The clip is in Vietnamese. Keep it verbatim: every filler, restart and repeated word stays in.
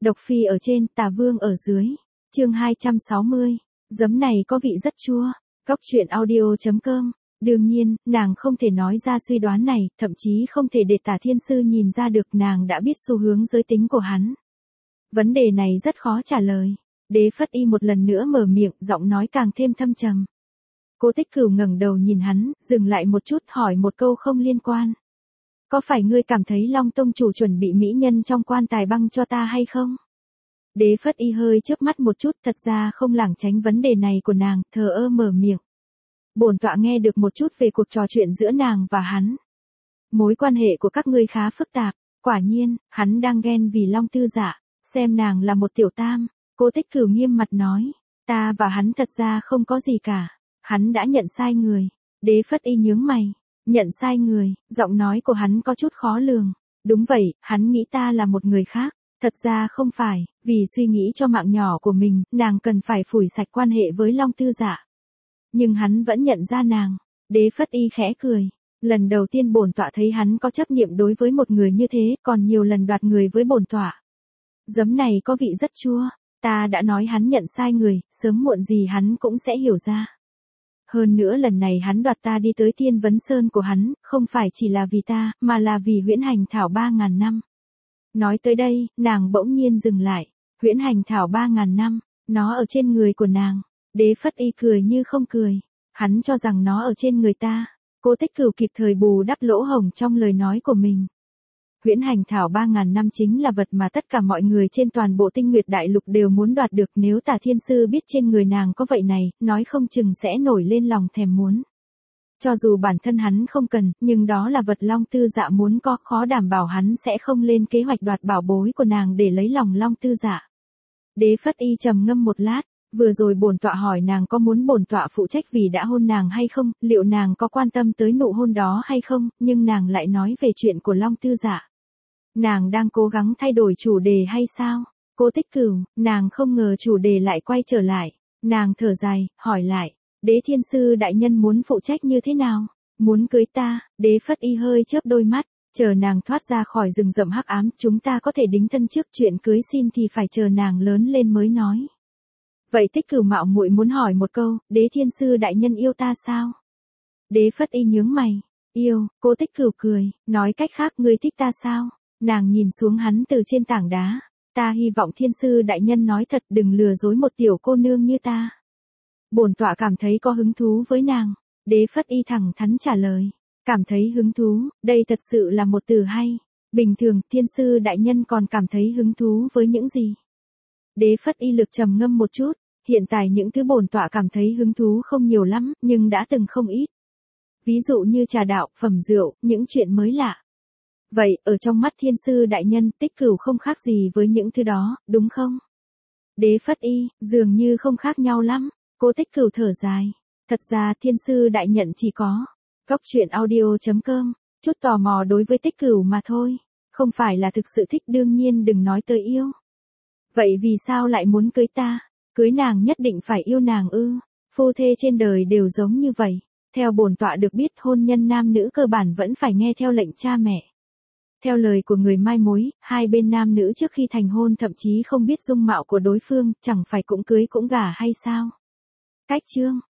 Độc phi ở trên, tà vương ở dưới. Chương hai trăm sáu mươi. Giấm này có vị rất chua. Góc truyện audio chấm com. Đương nhiên, nàng không thể nói ra suy đoán này, thậm chí không thể để Tả Thiên Sư nhìn ra được, nàng đã biết xu hướng giới tính của hắn. Vấn đề này rất khó trả lời. Đế Phất Y một lần nữa mở miệng, giọng nói càng thêm thâm trầm. Cố Tích Cửu ngẩng đầu nhìn hắn, dừng lại một chút, hỏi một câu không liên quan. Có phải ngươi cảm thấy Long Tông chủ chuẩn bị mỹ nhân trong quan tài băng cho ta hay không? Đế Phất Y hơi chớp mắt một chút, thật ra không lảng tránh vấn đề này của nàng, thờ ơ mở miệng. Bổn tọa nghe được một chút về cuộc trò chuyện giữa nàng và hắn. Mối quan hệ của các ngươi khá phức tạp, quả nhiên, hắn đang ghen vì Long Tư Dạ, xem nàng là một tiểu tam. Cố Tích Cửu nghiêm mặt nói, ta và hắn thật ra không có gì cả, hắn đã nhận sai người. Đế Phất Y nhướng mày, nhận sai người, giọng nói của hắn có chút khó lường. Đúng vậy, hắn nghĩ ta là một người khác, thật ra không phải, vì suy nghĩ cho mạng nhỏ của mình, nàng cần phải phủi sạch quan hệ với Long Tư Dạ. Nhưng hắn vẫn nhận ra nàng. Đế Phất Y khẽ cười, lần đầu tiên bổn tọa thấy hắn có chấp niệm đối với một người như thế, còn nhiều lần đoạt người với bổn tọa. Giấm này có vị rất chua, ta đã nói hắn nhận sai người, sớm muộn gì hắn cũng sẽ hiểu ra. Hơn nữa lần này hắn đoạt ta đi tới Thiên Vấn Sơn của hắn, không phải chỉ là vì ta, mà là vì huyễn hành thảo ba ngàn năm. Nói tới đây, nàng bỗng nhiên dừng lại. Huyễn hành thảo ba ngàn năm, nó ở trên người của nàng. Đế Phất Y cười như không cười. Hắn cho rằng nó ở trên người ta. Cố Tích Cửu kịp thời bù đắp lỗ hổng trong lời nói của mình. Huyễn hành thảo ba ngàn năm chính là vật mà tất cả mọi người trên toàn bộ Tinh Nguyệt Đại Lục đều muốn đoạt được. Nếu Tả Thiên Sư biết trên người nàng có vậy này, nói không chừng sẽ nổi lên lòng thèm muốn. Cho dù bản thân hắn không cần, nhưng đó là vật Long Tư Dạ muốn có, khó đảm bảo hắn sẽ không lên kế hoạch đoạt bảo bối của nàng để lấy lòng Long Tư Dạ. Đế Phất Y trầm ngâm một lát, vừa rồi bổn tọa hỏi nàng có muốn bổn tọa phụ trách vì đã hôn nàng hay không, liệu nàng có quan tâm tới nụ hôn đó hay không, nhưng nàng lại nói về chuyện của Long Tư Dạ. Nàng đang cố gắng thay đổi chủ đề hay sao? Cố Tích Cửu, nàng không ngờ chủ đề lại quay trở lại. Nàng thở dài, hỏi lại, Đế Thiên Sư đại nhân muốn phụ trách như thế nào? Muốn cưới ta? Đế Phất Y hơi chớp đôi mắt, chờ nàng thoát ra khỏi rừng rậm hắc ám, chúng ta có thể đính thân trước, chuyện cưới xin thì phải chờ nàng lớn lên mới nói. Vậy Tích Cửu mạo muội muốn hỏi một câu, Đế Thiên Sư đại nhân yêu ta sao? Đế Phất Y nhướng mày, yêu. Cố Tích Cửu cười, nói cách khác ngươi thích ta sao? Nàng nhìn xuống hắn từ trên tảng đá. Ta hy vọng Thiên Sư đại nhân nói thật, đừng lừa dối một tiểu cô nương như ta. Bổn tọa cảm thấy có hứng thú với nàng. Đế Phất Y thẳng thắn trả lời. Cảm thấy hứng thú, đây thật sự là một từ hay. Bình thường, Thiên Sư đại nhân còn cảm thấy hứng thú với những gì? Đế Phất Y lực trầm ngâm một chút. Hiện tại những thứ bổn tọa cảm thấy hứng thú không nhiều lắm, nhưng đã từng không ít. Ví dụ như trà đạo, phẩm rượu, những chuyện mới lạ. Vậy, ở trong mắt Thiên Sư đại nhân, Tích Cửu không khác gì với những thứ đó, đúng không? Đế Phất Y, dường như không khác nhau lắm. Cố Tích Cửu thở dài. Thật ra Thiên Sư đại nhận chỉ có góc truyện audio chấm com, chút tò mò đối với Tích Cửu mà thôi. Không phải là thực sự thích, đương nhiên đừng nói tới yêu. Vậy vì sao lại muốn cưới ta? Cưới nàng nhất định phải yêu nàng ư? Phu thê trên đời đều giống như vậy. Theo bổn tọa được biết, hôn nhân nam nữ cơ bản vẫn phải nghe theo lệnh cha mẹ. Theo lời của người mai mối, hai bên nam nữ trước khi thành hôn thậm chí không biết dung mạo của đối phương, chẳng phải cũng cưới cũng gả hay sao? Cách chương